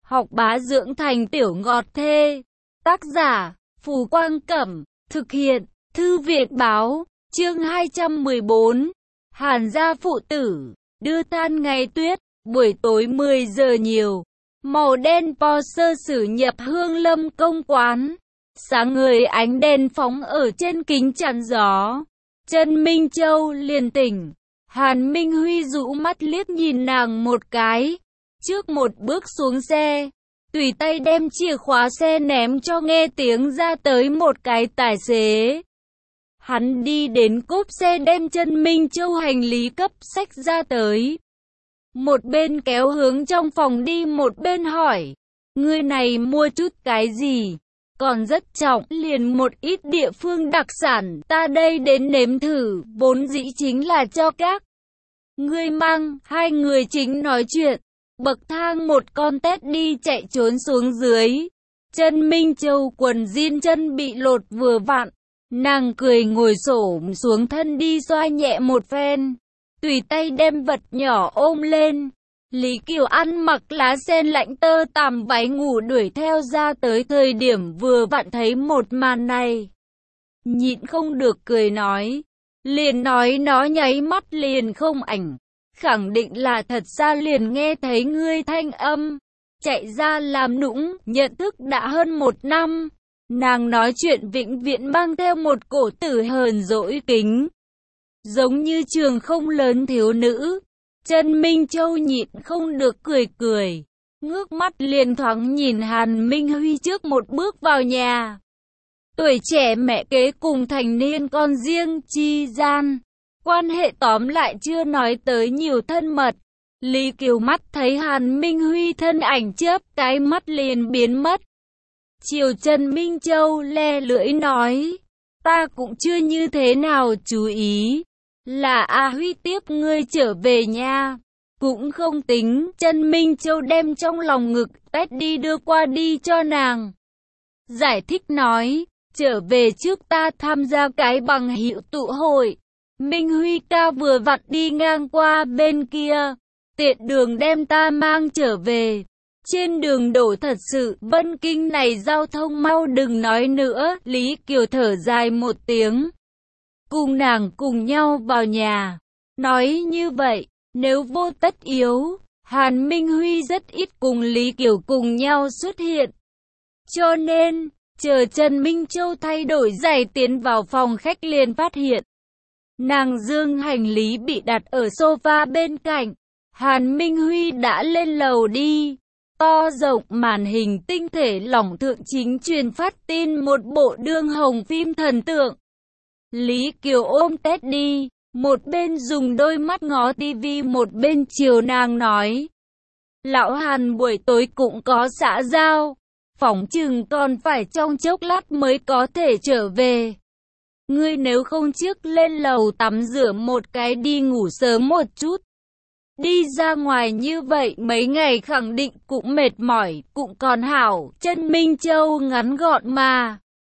học bá dưỡng thành tiểu ngọt thê. Tác giả, Phù Quang Cẩm, thực hiện, Thư viện Báo, chương 214. Hàn gia phụ tử, đưa than ngày tuyết, buổi tối 10 giờ nhiều. Màu đen Porsche sử nhập Hương Lâm công quán. Sáng người ánh đèn phóng ở trên kính chắn gió. Trần Minh Châu liền tỉnh. Hàn Minh Huy rũ mắt liếc nhìn nàng một cái. Trước một bước xuống xe, tùy tay đem chìa khóa xe ném cho nghe tiếng ra tới một cái tài xế. Hắn đi đến cốp xe đem Trần Minh Châu hành lý cấp xách ra tới. Một bên kéo hướng trong phòng đi một bên hỏi, người này mua chút cái gì? Còn rất trọng, liền một ít địa phương đặc sản, ta đây đến nếm thử, vốn dĩ chính là cho các ngươi mang. Hai người chính nói chuyện, bậc thang một con tét đi chạy trốn xuống dưới. Trần Minh Châu quần jean chân bị lột vừa vặn, nàng cười ngồi xổm xuống thân đi xoa nhẹ một phen, tùy tay đem vật nhỏ ôm lên. Lý Kiều ăn mặc lá sen lạnh tơ tằm váy ngủ đuổi theo ra tới thời điểm vừa vặn thấy một màn này. Nhịn không được cười nói, liền nói nó nháy mắt liền không ảnh, khẳng định là thật ra liền nghe thấy ngươi thanh âm, chạy ra làm nũng, nhận thức đã hơn 1 năm. Nàng nói chuyện vĩnh viễn mang theo một cổ tử hờn dỗi kính, giống như trường không lớn thiếu nữ. Trần Minh Châu nhịn không được cười, ngước mắt liền thoáng nhìn Hàn Minh Huy trước một bước vào nhà. Tuổi trẻ mẹ kế cùng thành niên con riêng chi gian, quan hệ tóm lại chưa nói tới nhiều thân mật. Lý Kiều mắt thấy Hàn Minh Huy thân ảnh chớp cái mắt liền biến mất. Chiều Trần Minh Châu le lưỡi nói, ta cũng chưa như thế nào chú ý. Là A Huy tiếp ngươi trở về nha. Cũng không tính. Trần Minh Châu đem trong lòng ngực tét đi đưa qua đi cho nàng. Giải thích nói, trở về trước ta tham gia cái bằng hữu tụ hội. Minh Huy ca vừa vặn đi ngang qua bên kia, tiện đường đem ta mang trở về. Trên đường đổ thật sự, Vân Kinh này giao thông mau đừng nói nữa. Lý Kiều thở dài một tiếng, cùng nàng cùng nhau vào nhà. Nói như vậy, nếu vô tất yếu, Hàn Minh Huy rất ít cùng Lý Kiều cùng nhau xuất hiện. Cho nên, chờ Trần Minh Châu thay đổi giày tiến vào phòng khách liền phát hiện nàng dương hành lý bị đặt ở sofa bên cạnh. Hàn Minh Huy đã lên lầu đi. To rộng màn hình tinh thể lỏng thượng chính truyền phát tin một bộ đương hồng phim thần tượng. Lý Kiều ôm tét đi, một bên dùng đôi mắt ngó tivi một bên chiều nàng nói, lão Hàn buổi tối cũng có xã giao, phỏng chừng còn phải trong chốc lát mới có thể trở về. Ngươi nếu không trước lên lầu tắm rửa một cái đi ngủ sớm một chút. Đi ra ngoài như vậy mấy ngày khẳng định cũng mệt mỏi, cũng còn hảo. Trần Minh Châu ngắn gọn mà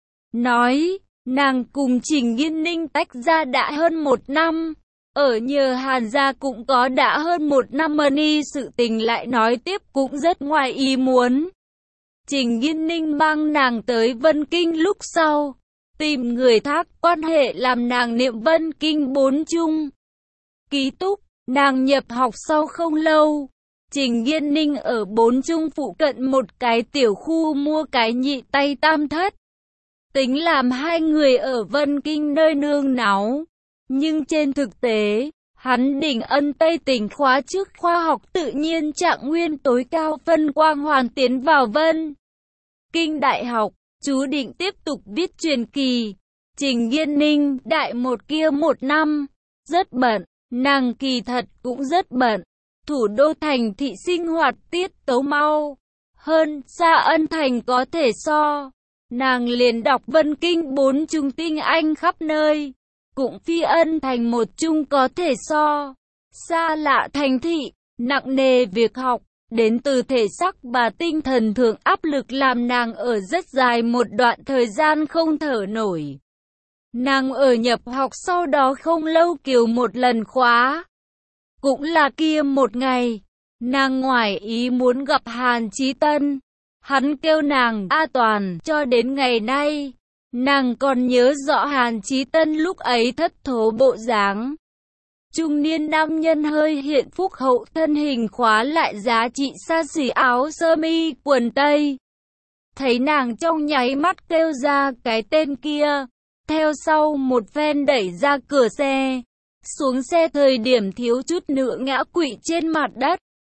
nói. Nàng cùng Trình Nghiên Ninh tách ra đã hơn 1 năm, ở nhờ Hàn gia cũng có đã hơn 1 năm money, sự tình lại nói tiếp cũng rất ngoài ý muốn. Trình Nghiên Ninh mang nàng tới Vân Kinh lúc sau, tìm người thác quan hệ làm nàng niệm Vân Kinh 4 trung ký túc. Nàng nhập học sau không lâu, Trình Nghiên Ninh ở 4 trung phụ cận một cái tiểu khu mua cái nhị tay tam thất. Tính làm hai người ở Vân Kinh nơi nương náu. Nhưng trên thực tế, hắn đỉnh ân Tây tỉnh khóa trước khoa học tự nhiên trạng nguyên tối cao phân quang hoàn tiến vào Vân Kinh Đại học, chú định tiếp tục viết truyền kỳ. Trình Nghiên Ninh đại một kia 1 năm, rất bận, nàng kỳ thật cũng rất bận. Thủ đô thành thị sinh hoạt tiết tấu mau hơn xa Ân Thành có thể so. Nàng liền đọc Vân Kinh 4 trung tinh anh khắp nơi, cũng phi Ân Thành 1 trung có thể so. Xa lạ thành thị, nặng nề việc học, đến từ thể xác và tinh thần thượng áp lực làm nàng ở rất dài một đoạn thời gian không thở nổi. Nàng ở nhập học sau đó không lâu Kiều một lần khóa. Cũng là kia một ngày, Nàng ngoài ý muốn gặp Hàn Chí Tân. Hắn kêu nàng A Toàn, cho đến ngày nay, nàng còn nhớ rõ Hàn Chí Tân lúc ấy thất thố bộ dáng. Trung niên nam nhân hơi hiện phúc hậu, thân hình khóa lại giá trị xa xỉ áo sơ mi, quần tây. Thấy nàng trong nháy mắt kêu ra cái tên kia, theo sau một phen đẩy ra cửa xe. Xuống xe thời điểm thiếu chút nữa ngã quỵ trên mặt đất.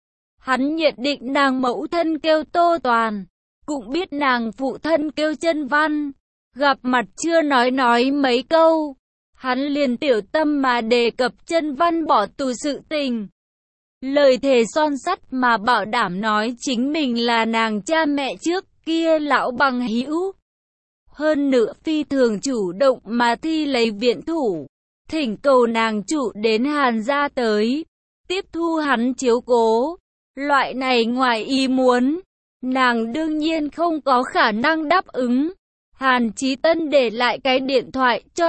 Hắn nhận định nàng mẫu thân kêu Tô Toàn, cũng biết nàng phụ thân kêu Chân Văn. Gặp mặt chưa nói mấy câu, hắn liền tiểu tâm mà đề cập Chân Văn bỏ tù sự tình. Lời thề son sắt mà bảo đảm nói chính mình là nàng cha mẹ trước kia lão bằng hữu. Hơn nữa phi thường chủ động mà thi lấy viện thủ, thỉnh cầu nàng trụ đến Hàn gia tới, tiếp thu hắn chiếu cố. Loại này ngoài ý muốn, nàng đương nhiên không có khả năng đáp ứng. Hàn Chí Tân để lại cái điện thoại cho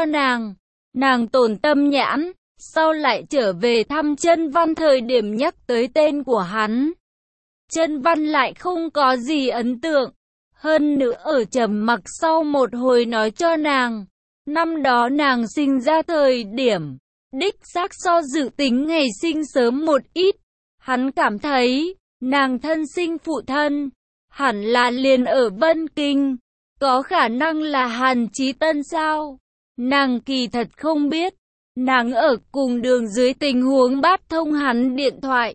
nàng tổn tâm nhãn, sau lại trở về thăm Chân Văn thời điểm nhắc tới tên của hắn. Chân Văn lại không có gì ấn tượng, hơn nữa ở trầm mặc sau một hồi nói cho nàng, năm đó nàng sinh ra thời điểm, đích xác so dự tính ngày sinh sớm một ít. Hắn cảm thấy, nàng thân sinh phụ thân, hẳn là liền ở Vân Kinh, có khả năng là Hàn Chí Tân sao? Nàng kỳ thật không biết, nàng ở cùng đường dưới tình huống bắt thông hắn điện thoại.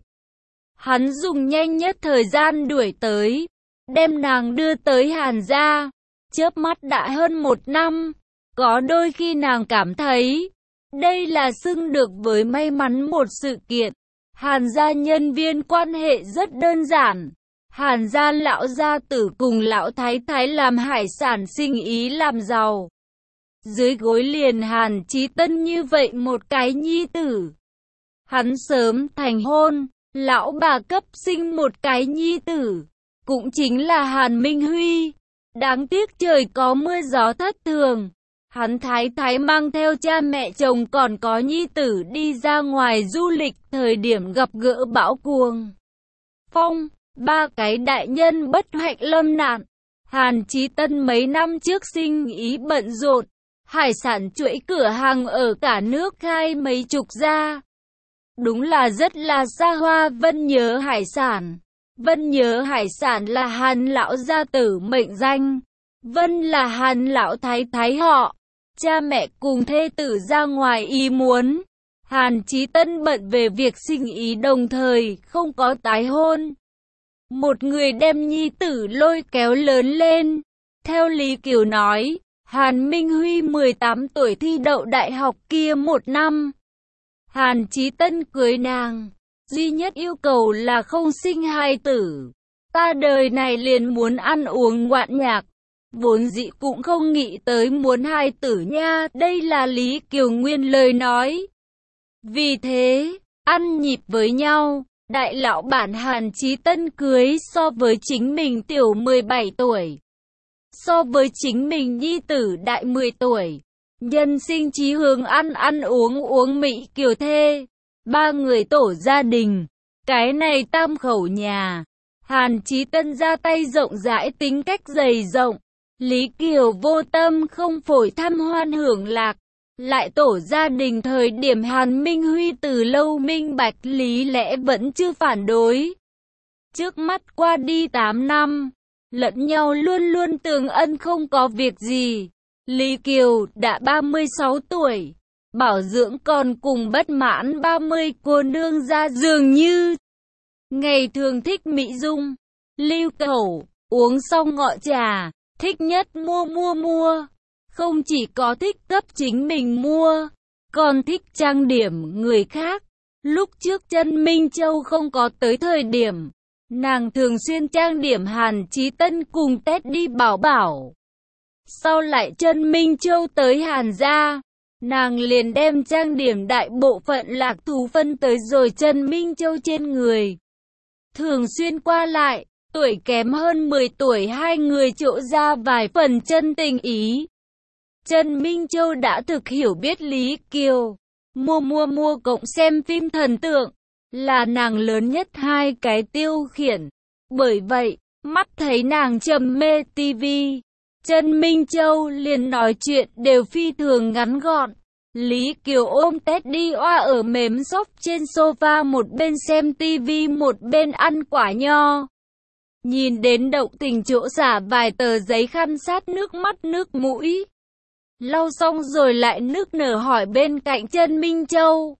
Hắn dùng nhanh nhất thời gian đuổi tới, đem nàng đưa tới Hàn gia, chớp mắt đã hơn 1 năm. Có đôi khi nàng cảm thấy, đây là xưng được với may mắn một sự kiện. Hàn gia nhân viên quan hệ rất đơn giản. Hàn gia lão gia tử cùng lão thái thái làm hải sản sinh ý làm giàu. Dưới gối liền Hàn Chí Tân như vậy một cái nhi tử. Hắn sớm thành hôn, lão bà cấp sinh một cái nhi tử, cũng chính là Hàn Minh Huy. Đáng tiếc trời có mưa gió thất thường. Hắn thái thái mang theo cha mẹ chồng còn có nhi tử đi ra ngoài du lịch, thời điểm gặp gỡ bão cuồng phong, 3 cái đại nhân bất hạnh lâm nạn. Hàn Chí Tân mấy năm trước sinh ý bận rộn, hải sản chuỗi cửa hàng ở cả nước khai mấy chục gia. Đúng là rất là xa hoa. Vân Nhớ Hải sản. Vân Nhớ Hải sản là Hàn lão gia tử mệnh danh. Vân là Hàn lão thái thái họ. Cha mẹ cùng thê tử ra ngoài ý muốn. Hàn Chí Tân bận về việc sinh ý đồng thời không có tái hôn. Một người đem nhi tử lôi kéo lớn lên. Theo Lý Kiều nói, Hàn Minh Huy 18 tuổi thi đậu đại học kia 1 năm. Hàn Chí Tân cưới nàng, duy nhất yêu cầu là không sinh hài tử. Ta đời này liền muốn ăn uống ngoạn nhạc, vốn dĩ cũng không nghĩ tới muốn hài tử nha, đây là Lý Kiều Nguyên lời nói. Vì thế, ăn nhịp với nhau, đại lão bản Hàn Chí Tân cưới so với chính mình tiểu 17 tuổi. So với chính mình nhi tử đại 10 tuổi. Nhân sinh chí hướng ăn uống mỹ kiều thê. 3 người tổ gia đình. Cái này tam khẩu nhà. Hàn Chí Tân ra tay rộng rãi, tính cách dày rộng. Lý Kiều vô tâm không phổi thăm hoan hưởng lạc. Lại tổ gia đình thời điểm Hàn Minh Huy từ lâu minh bạch lý lẽ vẫn chưa phản đối. Trước mắt qua đi 8 năm. Lẫn nhau luôn luôn tường ân không có việc gì. Lý Kiều đã 36 tuổi, bảo dưỡng còn cùng bất mãn 30 cô nương ra dường như. Ngày thường thích mỹ dung, lưu cẩu, uống xong ngọ trà, thích nhất mua. Không chỉ có thích cấp chính mình mua, còn thích trang điểm người khác. Lúc trước Chân Minh Châu không có tới thời điểm, nàng thường xuyên trang điểm Hàn Chí Tân cùng Tết đi bảo bảo. Sau lại Chân Minh Châu tới Hàn gia, nàng liền đem trang điểm đại bộ phận Lạc Thú phân tới rồi Chân Minh Châu trên người. Thường xuyên qua lại, tuổi kém hơn 10 tuổi hai người chỗ ra vài phần chân tình ý. Chân Minh Châu đã thực hiểu biết Lý Kiều. Mua cộng xem phim thần tượng. là nàng lớn nhất hai cái tiêu khiển. Bởi vậy, mắt thấy nàng trầm mê tivi, Trần Minh Châu liền nói chuyện đều phi thường ngắn gọn. Lý Kiều ôm Teddy oa ở mềm xốp trên sofa, một bên xem tivi một bên ăn quả nho. Nhìn đến động tình chỗ xả vài tờ giấy khăn sát nước mắt nước mũi. Lau xong rồi lại nức nở hỏi bên cạnh Trần Minh Châu.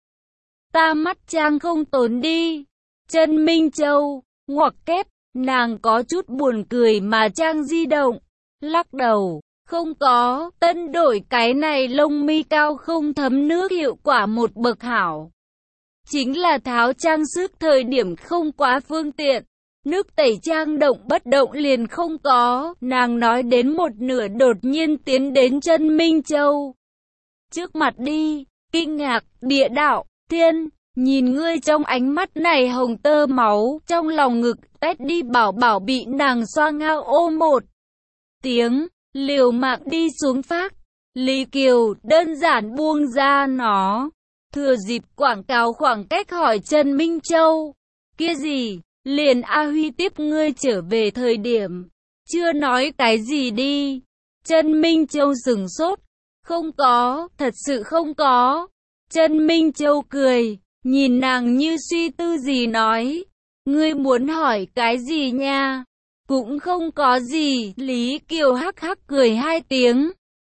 Ta mắt trang không tốn đi. Trần Minh Châu, ngoặc kép, nàng có chút buồn cười mà trang di động. Lắc đầu, không có, tân đổi cái này lông mi cao không thấm nước hiệu quả một bậc hảo. Chính là tháo trang sức thời điểm không quá phương tiện. Nước tẩy trang động bất động liền không có. Nàng nói đến một nửa đột nhiên tiến đến Trần Minh Châu. Trước mặt đi, kinh ngạc, địa đạo, thiên, nhìn ngươi trong ánh mắt này hồng tơ máu, trong lòng ngực Teddy bảo bảo bị nàng xoa ngao ôm một tiếng, liều mạng đi xuống phát. Lý Kiều đơn giản buông ra nó. Thừa dịp quảng cáo khoảng cách hỏi Trần Minh Châu. Kia gì? Liền A Huy tiếp ngươi trở về thời điểm. Chưa nói cái gì đi. Trần Minh Châu sửng sốt. Không có, thật sự không có. Trần Minh Châu cười, nhìn nàng như suy tư gì nói. Ngươi muốn hỏi cái gì nha? Cũng không có gì. Lý Kiều hắc hắc cười hai tiếng.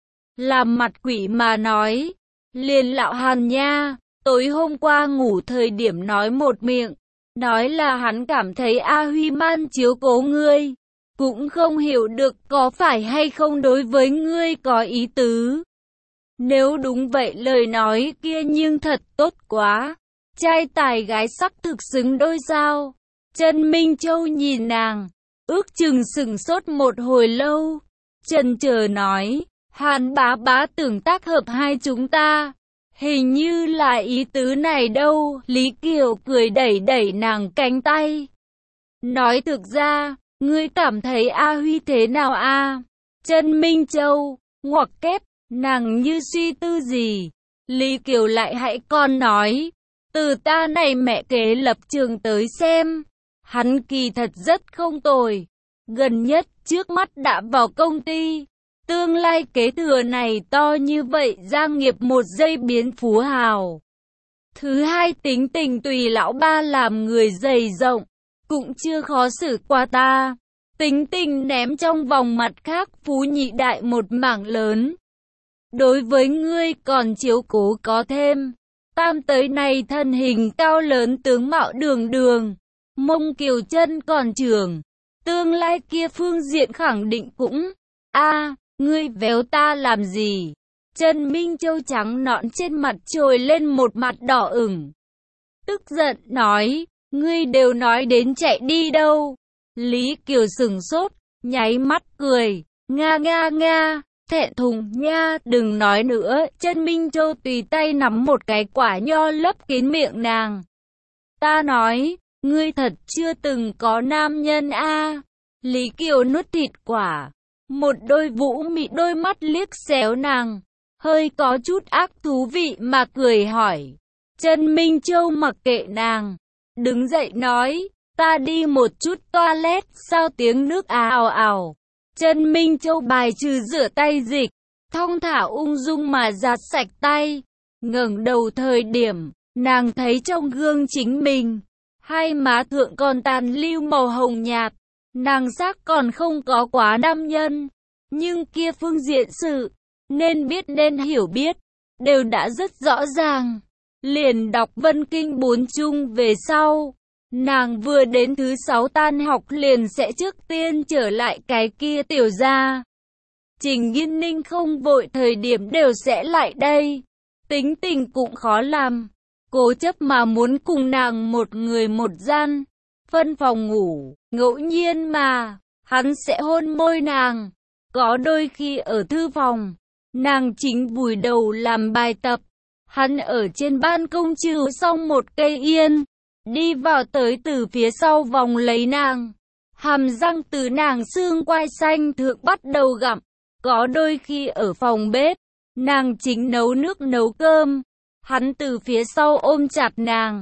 Làm mặt quỷ mà nói. Liền lão Hàn nha. Tối hôm qua ngủ thời điểm nói một miệng. Nói là hắn cảm thấy A Huy man chiếu cố ngươi. Cũng không hiểu được có phải hay không đối với ngươi có ý tứ. Nếu đúng vậy lời nói kia nhưng thật tốt quá. Trai tài gái sắc thực xứng đôi sao. Trần Minh Châu nhìn nàng, ước chừng sửng sốt một hồi lâu. Chần chờ nói, Hàn bá bá tưởng tác hợp hai chúng ta. Hình như là ý tứ này đâu. Lý Kiều cười đẩy đẩy nàng cánh tay. Nói thực ra, ngươi cảm thấy A Huy thế nào a? Trần Minh Châu, ngoặc kép, nàng như suy tư gì. Lý Kiều lại hãy còn nói, từ ta này mẹ kế lập trường tới xem. Hắn kỳ thật rất không tồi. Gần nhất trước mắt đã vào công ty. Tương lai kế thừa này to như vậy, gia nghiệp một giây biến phú hào. Thứ hai tính tình tùy lão ba làm người dày rộng. Cũng chưa khó xử qua ta. Tính tình ném trong vòng mặt khác phú nhị đại một mảng lớn. Đối với ngươi còn chiếu cố có thêm. Tam tới này thân hình cao lớn tướng mạo đường đường. Mông kiều chân còn trường. Tương lai kia phương diện khẳng định cũng. Ngươi véo ta làm gì? Trần Minh Châu trắng nõn trên mặt trồi lên một mặt đỏ ửng. Tức giận nói, ngươi đều nói đến chạy đi đâu. Lý Kiều sửng sốt, nháy mắt cười, nga, thẹn thùng nha, đừng nói nữa. Trần Minh Châu tùy tay nắm một cái quả nho lấp kín miệng nàng. Ta nói, ngươi thật chưa từng có nam nhân a. Lý Kiều nuốt thịt quả. Một đôi vũ mị đôi mắt liếc xéo nàng, hơi có chút ác thú vị mà cười hỏi. Trần Minh Châu mặc kệ nàng, đứng dậy nói, ta đi một chút toilet, sao tiếng nước ào ào. Trần Minh Châu bài trừ rửa tay dịch, thong thả ung dung mà giặt sạch tay. Ngẩng đầu thời điểm, nàng thấy trong gương chính mình, hai má thượng còn tàn lưu màu hồng nhạt. Nàng xác còn không có quá nam nhân, nhưng kia phương diện sự, nên biết nên hiểu biết, đều đã rất rõ ràng. Liền đọc Vân Kinh 4 chung về sau, nàng vừa đến thứ 6 tan học liền sẽ trước tiên trở lại cái kia tiểu gia. Trình Nghiên Ninh không vội thời điểm đều sẽ lại đây, tính tình cũng khó làm, cố chấp mà muốn cùng nàng một người một gian. Phân phòng ngủ, ngẫu nhiên mà, hắn sẽ hôn môi nàng. Có đôi khi ở thư phòng, nàng chính vùi đầu làm bài tập. Hắn ở trên ban công trừ xong một cây yên, đi vào tới từ phía sau vòng lấy nàng. Hàm răng từ nàng xương quai xanh thượng bắt đầu gặm. Có đôi khi ở phòng bếp, nàng chính nấu nước nấu cơm. Hắn từ phía sau ôm chặt nàng.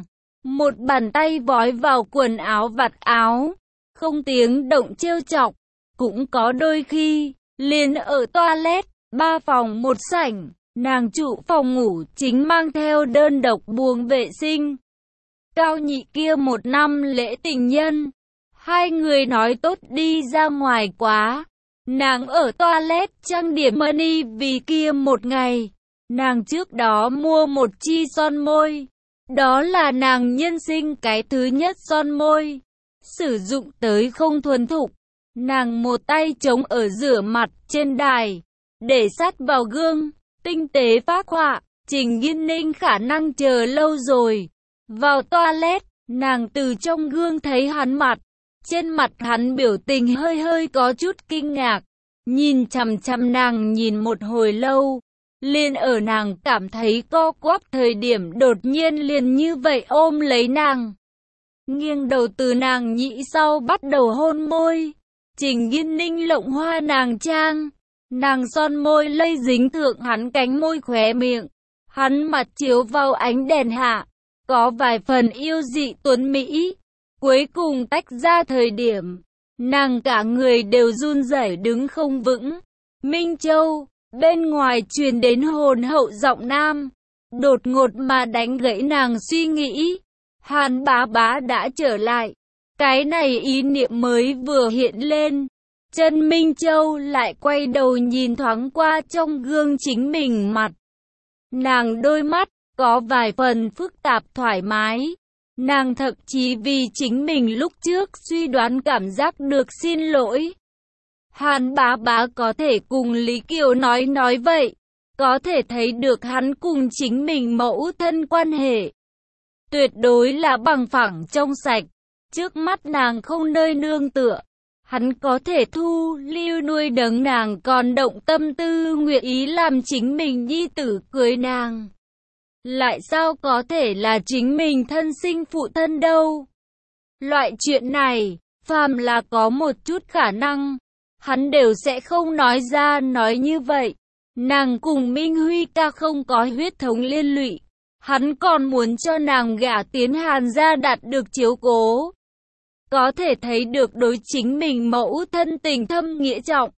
một bàn tay vói vào quần áo vạt áo, không tiếng động trêu chọc. Cũng có đôi khi, liền ở toilet, 3 phòng 1 sảnh, nàng trụ phòng ngủ chính mang theo đơn độc buồng vệ sinh. Cao nhị kia một năm lễ tình nhân, hai người nói tốt đi ra ngoài quá. Nàng ở toilet trang điểm money vì kia một ngày. Nàng trước đó mua một chi son môi. Đó là nàng nhân sinh cái thứ nhất son môi. Sử dụng tới không thuần thục. Nàng một tay chống ở rửa mặt trên đài, để sát vào gương, tinh tế phác họa. Trình Nghiên Ninh khả năng chờ lâu rồi. Vào toilet, nàng từ trong gương thấy hắn mặt. Trên mặt hắn biểu tình hơi có chút kinh ngạc. Nhìn chằm chằm nàng nhìn một hồi lâu. Liền ở nàng cảm thấy co quắp thời điểm đột nhiên liền như vậy ôm lấy nàng. Nghiêng đầu từ nàng nhĩ sau bắt đầu hôn môi. Trình Nghiên Ninh lộng hoa nàng trang. Nàng son môi lây dính thượng hắn cánh môi khóe miệng. Hắn mặt chiếu vào ánh đèn hạ. Có vài phần yêu dị tuấn mỹ. Cuối cùng tách ra thời điểm. Nàng cả người đều run rẩy đứng không vững. Minh Châu, bên ngoài truyền đến hồn hậu giọng nam. Đột ngột mà đánh gãy nàng suy nghĩ. Hàn Bá Bá đã trở lại. Cái này ý niệm mới vừa hiện lên. Trần Minh Châu lại quay đầu nhìn thoáng qua trong gương chính mình mặt. Nàng đôi mắt có vài phần phức tạp thoải mái. Nàng thậm chí vì chính mình lúc trước suy đoán cảm giác được xin lỗi. Hàn Bá Bá có thể cùng Lý Kiều nói vậy. Có thể thấy được hắn cùng chính mình mẫu thân quan hệ. Tuyệt đối là bằng phẳng trong sạch. Trước mắt nàng không nơi nương tựa. Hắn có thể thu lưu nuôi nấng nàng còn động tâm tư nguyện ý làm chính mình nhi tử cưới nàng. Lại sao có thể là chính mình thân sinh phụ thân đâu. Loại chuyện này, phàm là có một chút khả năng, hắn đều sẽ không nói ra nói như vậy. Nàng cùng Minh Huy ca không có huyết thống liên lụy. Hắn còn muốn cho nàng gả tiến Hàn gia đạt được chiếu cố. Có thể thấy được đối chính mình mẫu thân tình thâm nghĩa trọng.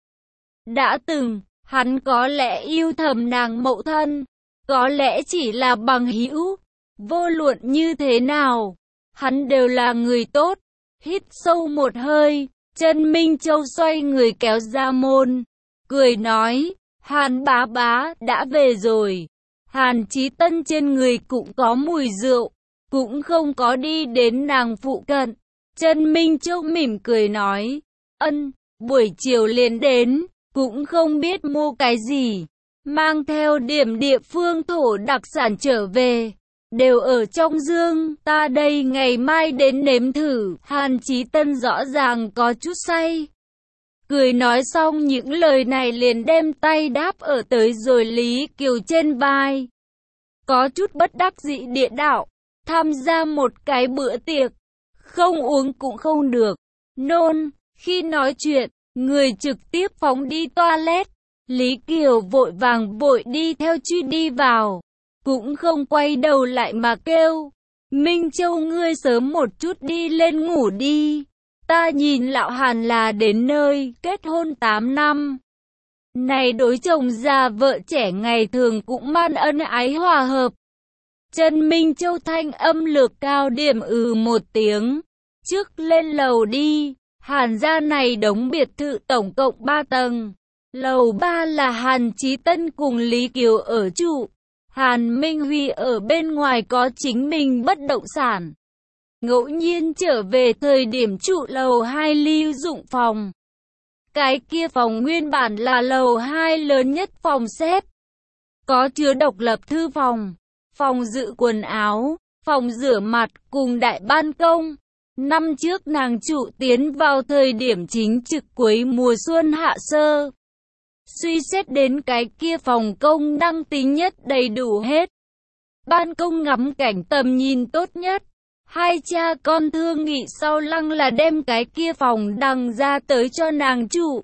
Đã từng, hắn có lẽ yêu thầm nàng mẫu thân. Có lẽ chỉ là bằng hữu. Vô luận như thế nào, hắn đều là người tốt. Hít sâu một hơi, Trần Minh Châu xoay người kéo ra môn. Cười nói, Hàn Bá Bá đã về rồi. Hàn Chí Tân trên người cũng có mùi rượu, cũng không có đi đến nàng phụ cận. Trần Minh Châu mỉm cười nói, ân, buổi chiều liền đến, cũng không biết mua cái gì. Mang theo điểm địa phương thổ đặc sản trở về, đều ở trong dương, ta đây ngày mai đến nếm thử. Hàn Chí Tân rõ ràng có chút say. Cười nói xong những lời này liền đem tay đáp ở tới rồi Lý Kiều trên vai. Có chút bất đắc dĩ địa đạo, tham gia một cái bữa tiệc, không uống cũng không được. Nôn, khi nói chuyện, người trực tiếp phóng đi toilet. Lý Kiều vội vàng vội đi theo truy đi vào, cũng không quay đầu lại mà kêu, Minh Châu ngươi sớm một chút đi lên ngủ đi, ta nhìn lão Hàn là đến nơi, kết hôn 8 năm. Này đối chồng già vợ trẻ ngày thường cũng man ân ái hòa hợp. Trần Minh Châu thanh âm lược cao điểm một tiếng, trước lên lầu đi. Hàn gia này đống biệt thự tổng cộng 3 tầng. Lầu 3 là Hàn Chí Tân cùng Lý Kiều ở trụ. Hàn Minh Huy ở bên ngoài có chính mình bất động sản. Ngẫu nhiên trở về thời điểm trụ lầu 2 lưu dụng phòng. Cái kia phòng nguyên bản là lầu 2 lớn nhất phòng xếp. Có chứa độc lập thư phòng, phòng dự quần áo, phòng rửa mặt cùng đại ban công. Năm trước nàng trụ tiến vào thời điểm chính trực cuối mùa xuân hạ sơ. Suy xét đến cái kia phòng công năng tính nhất đầy đủ hết. Ban công ngắm cảnh tầm nhìn tốt nhất. Hai cha con thương nghị sau lăng là đem cái kia phòng đằng ra tới cho nàng trụ.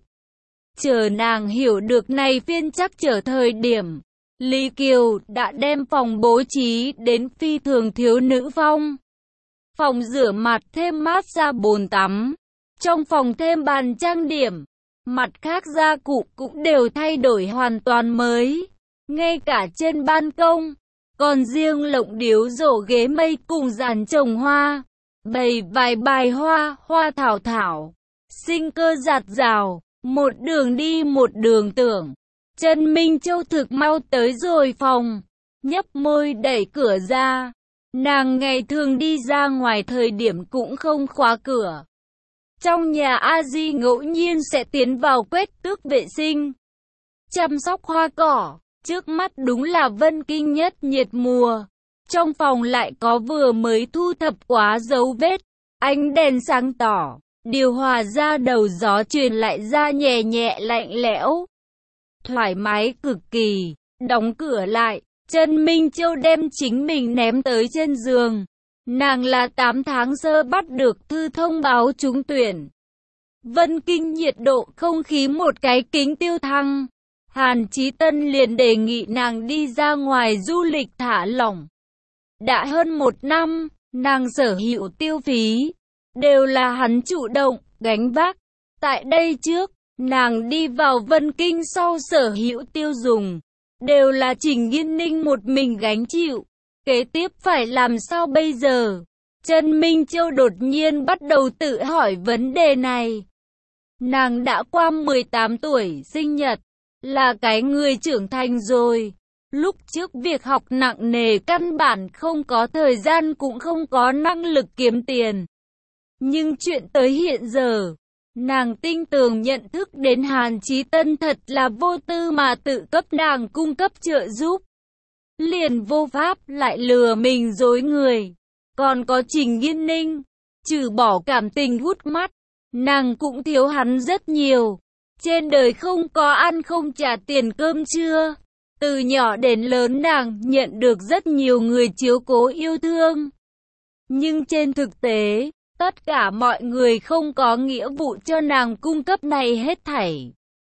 Chờ nàng hiểu được này phiên chắc trở thời điểm. Lý Kiều đã đem phòng bố trí đến phi thường thiếu nữ phong. phòng rửa mặt thêm massage bồn tắm. Trong phòng thêm bàn trang điểm. Mặt khác gia cụ cũng đều thay đổi hoàn toàn mới. Ngay cả trên ban công, còn riêng lộng điếu rổ ghế mây cùng giàn trồng hoa. Bày vài bài hoa, hoa thảo thảo. Sinh cơ rạt rào, một đường đi một đường tưởng. Trần Minh Châu thực mau tới rồi phòng, nhấp môi đẩy cửa ra. Nàng ngày thường đi ra ngoài thời điểm cũng không khóa cửa. Trong nhà A Di ngẫu nhiên sẽ tiến vào quét tước vệ sinh, chăm sóc hoa cỏ. Trước mắt đúng là Vân Kinh nhất nhiệt mùa. Trong phòng lại có vừa mới thu thập quá dấu vết. Ánh đèn sáng tỏ, điều hòa ra đầu gió truyền lại ra nhẹ nhẹ lạnh lẽo. Thoải mái cực kỳ. Đóng cửa lại, Trần Minh Châu đem chính mình ném tới trên giường. Nàng là 8 tháng sơ bắt được thư thông báo trúng tuyển. Vân Kinh nhiệt độ không khí một cái kính tiêu thăng. Hàn Chí Tân liền đề nghị nàng đi ra ngoài du lịch thả lỏng. Đã hơn 1 năm, nàng sở hữu tiêu phí, đều là hắn chủ động, gánh vác. Tại đây trước, nàng đi vào Vân Kinh sau sở hữu tiêu dùng, đều là Trình Nghiên Ninh một mình gánh chịu. Kế tiếp phải làm sao bây giờ? Trần Minh Châu đột nhiên bắt đầu tự hỏi vấn đề này. Nàng đã qua 18 tuổi sinh nhật, là cái người trưởng thành rồi. Lúc trước việc học nặng nề căn bản không có thời gian cũng không có năng lực kiếm tiền. Nhưng chuyện tới hiện giờ, nàng tinh tường nhận thức đến Hàn Chí Tân thật là vô tư mà tự cấp nàng cung cấp trợ giúp. Liền vô pháp lại lừa mình dối người. Còn có Trình Nghiên Ninh, trừ bỏ cảm tình hút mắt, nàng cũng thiếu hắn rất nhiều. Trên đời không có ăn không trả tiền cơm trưa. Từ nhỏ đến lớn nàng nhận được rất nhiều người chiếu cố yêu thương. Nhưng trên thực tế, tất cả mọi người không có nghĩa vụ cho nàng cung cấp này hết thảy.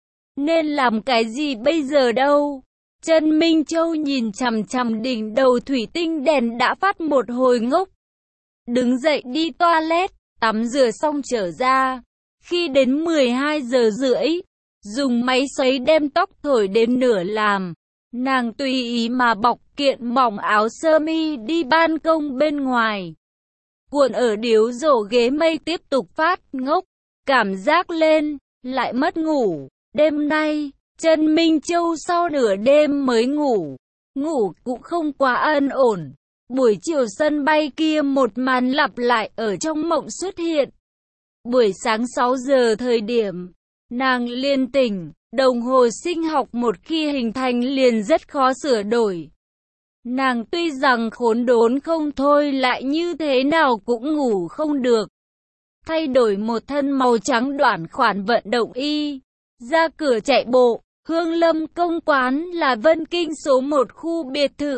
Nên làm cái gì bây giờ đâu? Trần Minh Châu nhìn chằm chằm đỉnh đầu thủy tinh đèn đã phát một hồi ngốc. Đứng dậy đi toilet, tắm rửa xong trở ra. Khi đến 12 giờ rưỡi, dùng máy sấy đem tóc thổi đến nửa làm. Nàng tùy ý mà bọc kiện mỏng áo sơ mi đi ban công bên ngoài. Cuộn ở điếu rổ ghế mây tiếp tục phát ngốc. Cảm giác lên, lại mất ngủ. Đêm nay, Trần Minh Châu sau nửa đêm mới ngủ. Ngủ cũng không quá ân ổn. Buổi chiều sân bay kia một màn lặp lại ở trong mộng xuất hiện. Buổi sáng 6 giờ thời điểm, nàng liên tỉnh, đồng hồ sinh học một khi hình thành liền rất khó sửa đổi. Nàng tuy rằng khốn đốn không thôi lại như thế nào cũng ngủ không được. Thay đổi một thân màu trắng đoản khoản vận động y, ra cửa chạy bộ. Hương Lâm Công Quán là Vân Kinh số 1 khu biệt thự.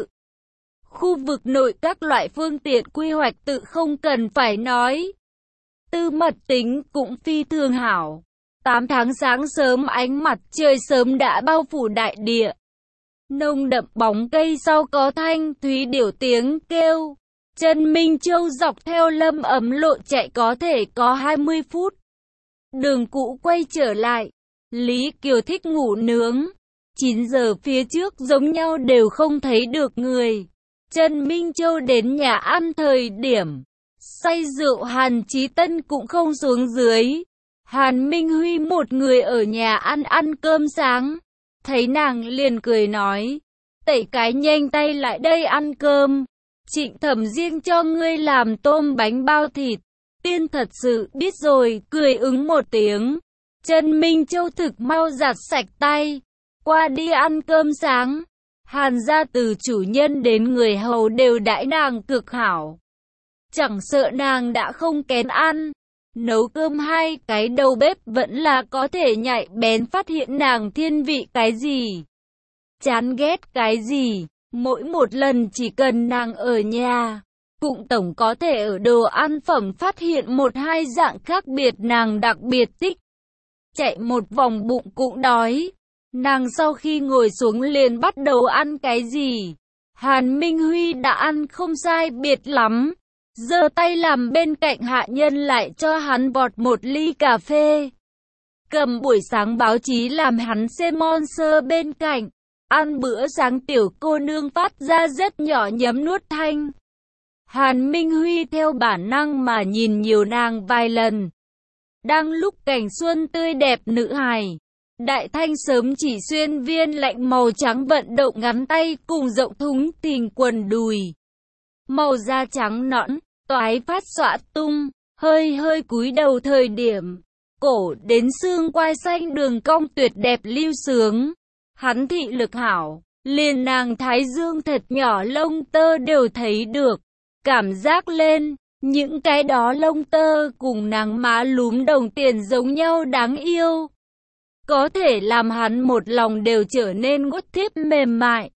Khu vực nội các loại phương tiện quy hoạch tự không cần phải nói. Tư mật tính cũng phi thường hảo. 8 tháng sáng sớm ánh mặt trời sớm đã bao phủ đại địa. Nồng đậm bóng cây sau có thanh thúy điểu tiếng kêu. Trần Minh Châu dọc theo Lâm Ấm lộ chạy có thể có 20 phút. Đường cũ quay trở lại. Lý Kiều thích ngủ nướng. 9 giờ phía trước giống nhau đều không thấy được người. Trần Minh Châu đến nhà ăn thời điểm say rượu Hàn Chí Tân cũng không xuống dưới. Hàn Minh Huy một người ở nhà ăn cơm sáng. Thấy nàng liền cười nói. Tẩy cái nhanh tay lại đây ăn cơm. Trịnh Thẩm riêng cho ngươi làm tôm bánh bao thịt. Tiên thật sự biết rồi, cười ứng một tiếng. Trần Minh Châu thực mau giặt sạch tay. Qua đi ăn cơm sáng. Hàn gia từ chủ nhân đến người hầu đều đãi nàng cực hảo. Chẳng sợ nàng đã không kén ăn. Nấu cơm hai cái đầu bếp vẫn là có thể nhạy bén phát hiện nàng thiên vị cái gì. Chán ghét cái gì. Mỗi một lần chỉ cần nàng ở nhà, cũng tổng có thể ở đồ ăn phẩm phát hiện một hai dạng khác biệt nàng đặc biệt thích. Chạy một vòng bụng cũng đói. Nàng sau khi ngồi xuống liền bắt đầu ăn cái gì. Hàn Minh Huy đã ăn không sai biệt lắm. giơ tay làm bên cạnh hạ nhân lại cho hắn vọt một ly cà phê. Cầm buổi sáng báo chí làm hắn xem monster bên cạnh. Ăn bữa sáng tiểu cô nương phát ra rất nhỏ nhấm nuốt thanh. Hàn Minh Huy theo bản năng mà nhìn nhiều nàng vài lần. Đang lúc cảnh xuân tươi đẹp nữ hài, Đại Thanh sớm chỉ xuyên viên lạnh màu trắng vận động ngắn tay cùng rộng thúng thình quần đùi. Màu da trắng nõn, toái phát xõa tung, hơi hơi cúi đầu thời điểm. Cổ đến xương quai xanh đường cong tuyệt đẹp lưu sướng. Hắn thị lực hảo, liền nàng thái dương thật nhỏ lông tơ đều thấy được. Cảm giác lên, những cái đó lông tơ cùng nàng má lúm đồng tiền giống nhau đáng yêu. Có thể làm hắn một lòng đều trở nên ngốt thiếp mềm mại.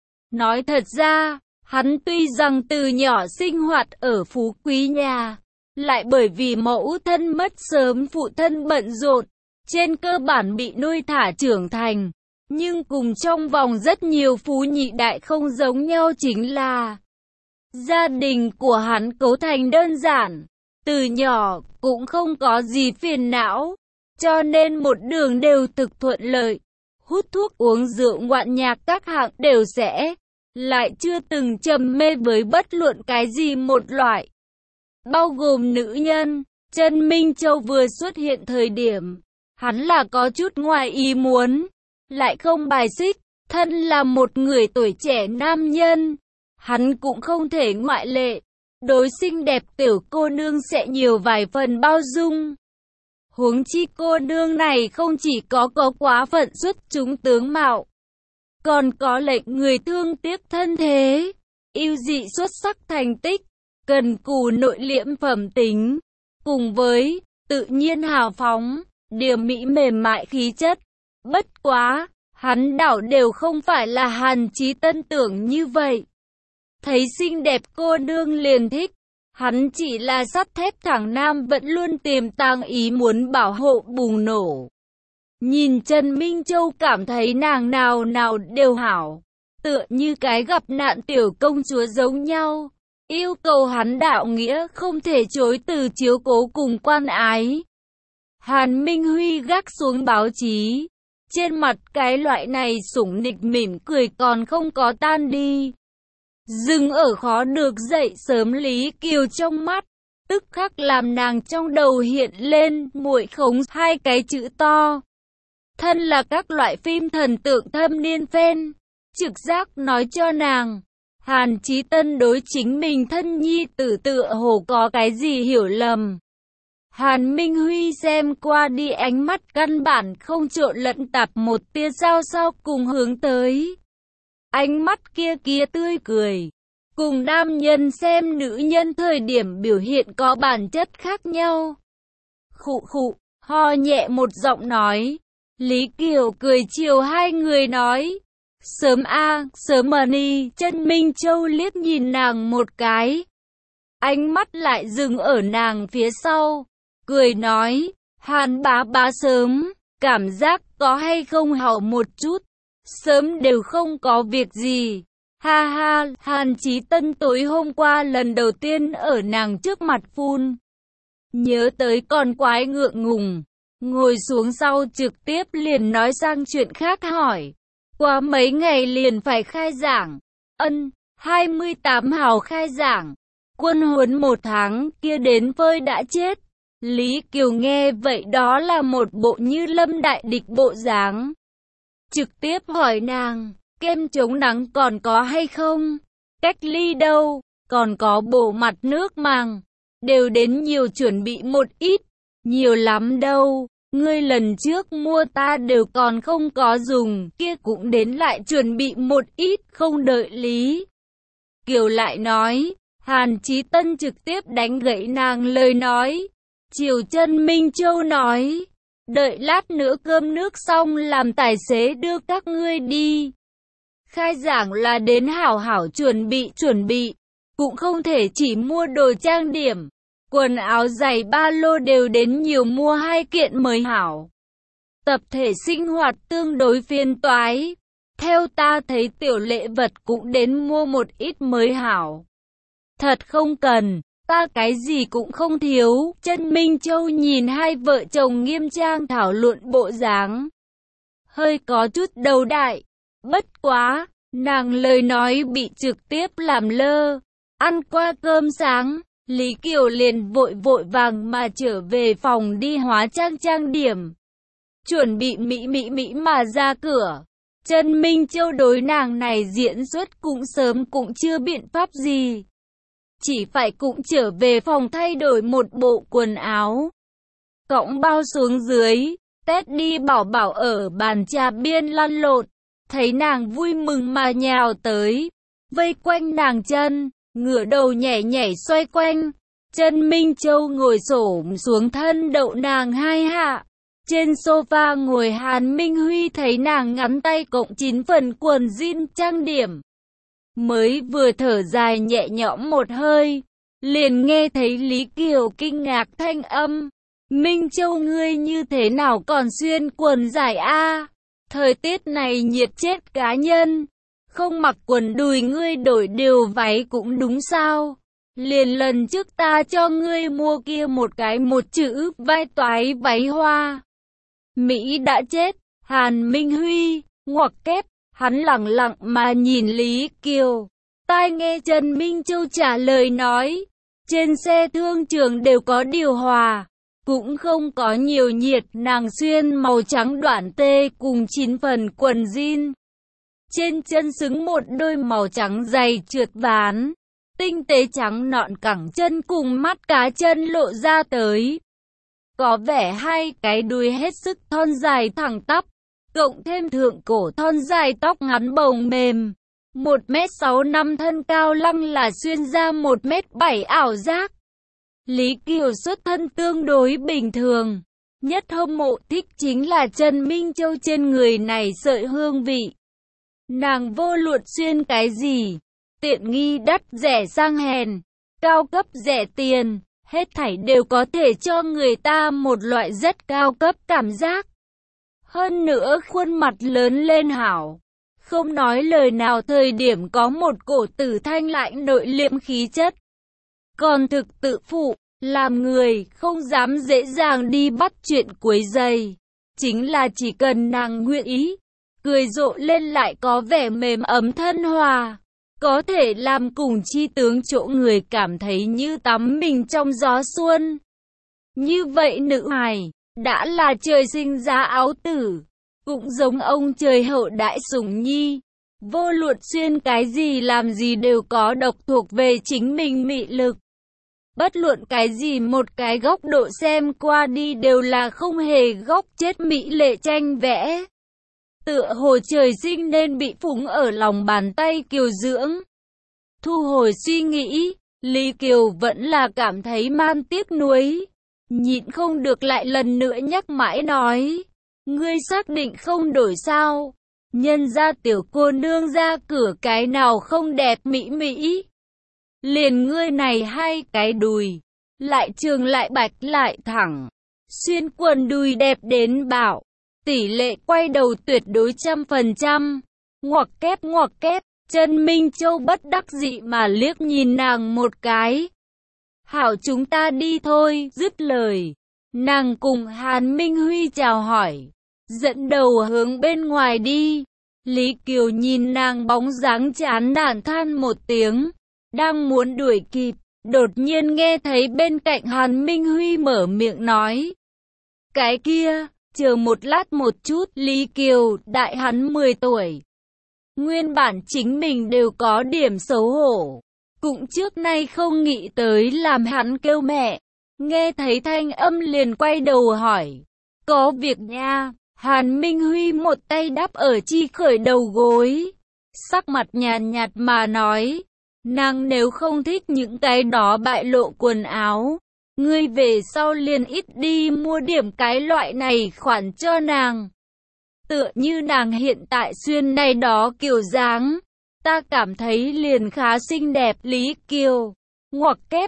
Nói thật ra, hắn tuy rằng từ nhỏ sinh hoạt ở phú quý nhà, lại bởi vì mẫu thân mất sớm phụ thân bận rộn, trên cơ bản bị nuôi thả trưởng thành. Nhưng cùng trong vòng rất nhiều phú nhị đại không giống nhau chính là gia đình của hắn cấu thành đơn giản, từ nhỏ cũng không có gì phiền não, cho nên một đường đều thực thuận lợi, hút thuốc uống rượu ngoạn nhạc các hạng đều sẽ, lại chưa từng trầm mê với bất luận cái gì một loại, bao gồm nữ nhân. Trần Minh Châu vừa xuất hiện thời điểm, hắn là có chút ngoài ý muốn, lại không bài xích, thân là một người tuổi trẻ nam nhân. Hắn cũng không thể ngoại lệ, đối xinh đẹp tiểu cô nương sẽ nhiều vài phần bao dung. Huống chi cô nương này không chỉ có quá phận xuất chúng tướng mạo, còn có lệnh người thương tiếc thân thế, yêu dị xuất sắc thành tích, cần cù nội liễm phẩm tính, cùng với tự nhiên hào phóng, điềm mỹ mềm mại khí chất. Bất quá, hắn đảo đều không phải là Hàn Chí Tân tưởng như vậy. Thấy xinh đẹp cô nương liền thích, hắn chỉ là sắt thép thẳng nam vẫn luôn tiềm tàng ý muốn bảo hộ bùng nổ. Nhìn Trần Minh Châu cảm thấy nàng nào nào đều hảo, tựa như cái gặp nạn tiểu công chúa giống nhau, yêu cầu hắn đạo nghĩa không thể chối từ chiếu cố cùng quan ái. Hàn Minh Huy gác xuống báo chí, trên mặt cái loại này sủng nịch mỉm cười còn không có tan đi. Dừng ở khó được dậy sớm Lý Kiều trong mắt, tức khắc làm nàng trong đầu hiện lên muội khống hai cái chữ to. Thân là các loại phim thần tượng thâm niên fan, trực giác nói cho nàng, Hàn Chí Tân đối chính mình thân nhi tử tựa hồ có cái gì hiểu lầm. Hàn Minh Huy xem qua đi ánh mắt căn bản không trộn lẫn tạp một tia sao cùng hướng tới. Ánh mắt kia tươi cười, cùng nam nhân xem nữ nhân thời điểm biểu hiện có bản chất khác nhau. Khụ, ho nhẹ một giọng nói. Lý Kiều cười chiều hai người nói. Sớm đi. Trần Minh Châu liếc nhìn nàng một cái. Ánh mắt lại dừng ở nàng phía sau. Cười nói, Hàn bá sớm, cảm giác có hay không hảo một chút. Sớm đều không có việc gì. Ha ha, Hàn Chí Tân tối hôm qua lần đầu tiên ở nàng trước mặt phun. Nhớ tới còn quái ngượng ngùng. Ngồi xuống sau trực tiếp liền nói sang chuyện khác hỏi. Qua mấy ngày liền phải khai giảng. 28 hào khai giảng. Quân huấn 1 tháng kia đến phơi đã chết. Lý Kiều nghe vậy đó là một bộ như lâm đại địch bộ dáng. Trực tiếp hỏi nàng, kem chống nắng còn có hay không? Cách ly đâu? Còn có bộ mặt nước màng. Đều đến nhiều chuẩn bị một ít. Nhiều lắm đâu. Ngươi lần trước mua ta đều còn không có dùng. Kia cũng đến lại chuẩn bị một ít không đợi Lý Kiều lại nói. Hàn Chí Tân trực tiếp đánh gãy nàng lời nói. Triều Trân Minh Châu nói. Đợi lát nữa cơm nước xong làm tài xế đưa các ngươi đi. Khai giảng là đến hảo hảo chuẩn bị. Cũng không thể chỉ mua đồ trang điểm. Quần áo giày ba lô đều đến nhiều mua 2 kiện mới hảo. Tập thể sinh hoạt tương đối phiền toái. Theo ta thấy tiểu lễ vật cũng đến mua một ít mới hảo. Thật không cần. Ta cái gì cũng không thiếu. Chân Minh Châu nhìn hai vợ chồng nghiêm trang thảo luận bộ dáng, hơi có chút đầu đại. Bất quá, nàng lời nói bị trực tiếp làm lơ. Ăn qua cơm sáng, Lý Kiều liền vội vội vàng mà trở về phòng đi hóa trang trang điểm, chuẩn bị mỹ mà ra cửa. Chân Minh Châu đối nàng này diễn xuất cũng sớm cũng chưa biện pháp gì, chỉ phải cũng trở về phòng thay đổi một bộ quần áo, cõng bao xuống dưới. Teddy bảo bảo ở bàn trà biên lăn lộn, thấy nàng vui mừng mà nhào tới, vây quanh nàng chân, ngửa đầu nhảy nhảy xoay quanh. Chân Minh Châu ngồi xổm xuống thân đậu nàng hai hạ. Trên sofa ngồi Hàn Minh Huy thấy nàng ngắn tay cộng 9 phần quần jean trang điểm, mới vừa thở dài nhẹ nhõm một hơi, liền nghe thấy Lý Kiều kinh ngạc thanh âm. Minh Châu ngươi như thế nào còn xuyên quần dài a? Thời tiết này nhiệt chết cá nhân. Không mặc quần đùi ngươi đổi điều váy cũng đúng sao? Liền lần trước ta cho ngươi mua kia một cái một chữ vai toái váy hoa. Mỹ đã chết. Hàn Minh Huy ngoặc kép, hắn lẳng lặng mà nhìn Lý Kiều. Tai nghe Trần Minh Châu trả lời nói, trên xe thương trường đều có điều hòa, cũng không có nhiều nhiệt. Nàng xuyên màu trắng đoạn tê cùng 9 phần quần jean, trên chân xứng một đôi màu trắng dày trượt ván, tinh tế trắng nọn cẳng chân cùng mắt cá chân lộ ra tới. Có vẻ hai cái đuôi hết sức thon dài thẳng tắp, cộng thêm thượng cổ thon dài tóc ngắn bồng mềm. 1m65 thân cao lăng là xuyên ra 1m7 ảo giác. Lý Kiều xuất thân tương đối bình thường, nhất hâm mộ thích chính là Trần Minh Châu trên người này sợi hương vị. Nàng vô luận xuyên cái gì, tiện nghi đắt rẻ sang hèn, cao cấp rẻ tiền, hết thảy đều có thể cho người ta một loại rất cao cấp cảm giác. Hơn nữa khuôn mặt lớn lên hảo, không nói lời nào thời điểm có một cổ tử thanh lãnh nội liễm khí chất. Còn thực tự phụ, làm người không dám dễ dàng đi bắt chuyện quấy rầy. Chính là chỉ cần nàng nguyện ý, cười rộ lên lại có vẻ mềm ấm thân hòa, có thể làm cùng chi tướng chỗ người cảm thấy như tắm mình trong gió xuân. Như vậy nữ hài, đã là trời sinh ra áo tử, cũng giống ông trời hậu đại sủng nhi. Vô luận xuyên cái gì làm gì đều có độc thuộc về chính mình mị lực. Bất luận cái gì một cái góc độ xem qua đi đều là không hề góc chết mỹ lệ tranh vẽ. Tựa hồ trời sinh nên bị phủng ở lòng bàn tay Kiều dưỡng. Thu hồi suy nghĩ, Lý Kiều vẫn là cảm thấy man tiếc nuối. Nhịn không được lại lần nữa nhắc mãi nói, ngươi xác định không đổi sao? Nhân ra tiểu cô nương ra cửa cái nào không đẹp mỹ mỹ. Liền ngươi này hai cái đùi, lại trường lại bạch lại thẳng, xuyên quần đùi đẹp đến bảo, tỷ lệ quay đầu tuyệt đối 100%. Ngoặc kép, Trần Minh Châu bất đắc dĩ mà liếc nhìn nàng một cái. Hảo chúng ta đi thôi, dứt lời. Nàng cùng Hàn Minh Huy chào hỏi, dẫn đầu hướng bên ngoài đi. Lý Kiều nhìn nàng bóng dáng chán nản than một tiếng, đang muốn đuổi kịp, đột nhiên nghe thấy bên cạnh Hàn Minh Huy mở miệng nói. Cái kia, chờ một lát một chút. Lý Kiều đại hắn 10 tuổi. Nguyên bản chính mình đều có điểm xấu hổ, cũng trước nay không nghĩ tới làm hắn kêu mẹ. Nghe thấy thanh âm liền quay đầu hỏi, có việc nha. Hàn Minh Huy một tay đắp ở chi khởi đầu gối, sắc mặt nhàn nhạt mà nói, nàng nếu không thích những cái đó bại lộ quần áo, ngươi về sau liền ít đi mua điểm cái loại này khoản cho nàng. Tựa như nàng hiện tại xuyên này đó kiểu dáng, ta cảm thấy liền khá xinh đẹp. Lý Kiều ngoặc kép,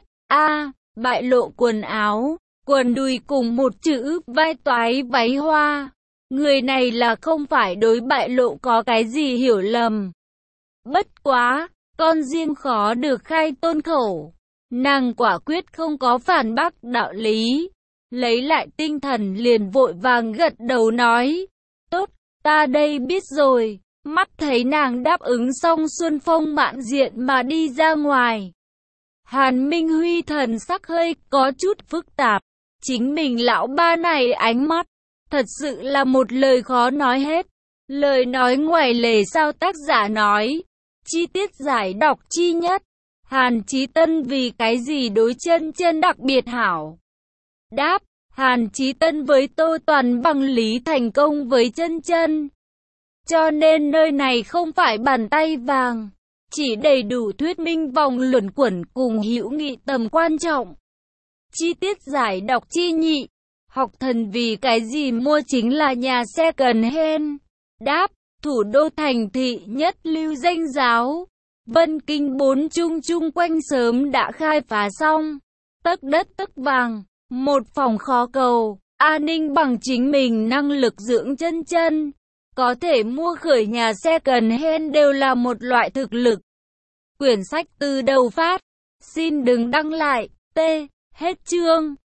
bại lộ quần áo, quần đùi cùng một chữ vai toái váy hoa. Người này là không phải đối bại lộ có cái gì hiểu lầm. Bất quá, con riêng khó được khai tôn khẩu. Nàng quả quyết không có phản bác đạo lý. Lấy lại tinh thần liền vội vàng gật đầu nói. Tốt, ta đây biết rồi. Mắt thấy nàng đáp ứng xong Xuân Phong mạn diện mà đi ra ngoài. Hàn Minh Huy thần sắc hơi có chút phức tạp. Chính mình lão ba này ánh mắt, thật sự là một lời khó nói hết. Lời nói ngoài lề sao tác giả nói. Chi tiết giải đọc chi nhất. Hàn Chí Tân vì cái gì đối chân chân đặc biệt hảo? Đáp, Hàn Chí Tân với Tô Toàn bằng lý thành công với chân chân. Cho nên nơi này không phải bàn tay vàng, chỉ đầy đủ thuyết minh vòng luẩn quẩn cùng hữu nghị tầm quan trọng. Chi tiết giải đọc chi nhị. Học thần vì cái gì mua chính là nhà xe cần hên? Đáp, thủ đô thành thị nhất lưu danh giáo. Vân Kinh bốn chung chung quanh sớm đã khai phá xong. Tấc đất tấc vàng, một phòng khó cầu, an ninh bằng chính mình năng lực dưỡng chân chân. Có thể mua khởi nhà xe cần hên đều là một loại thực lực. Quyển sách từ đầu phát. Xin đừng đăng lại. T. Hết chương.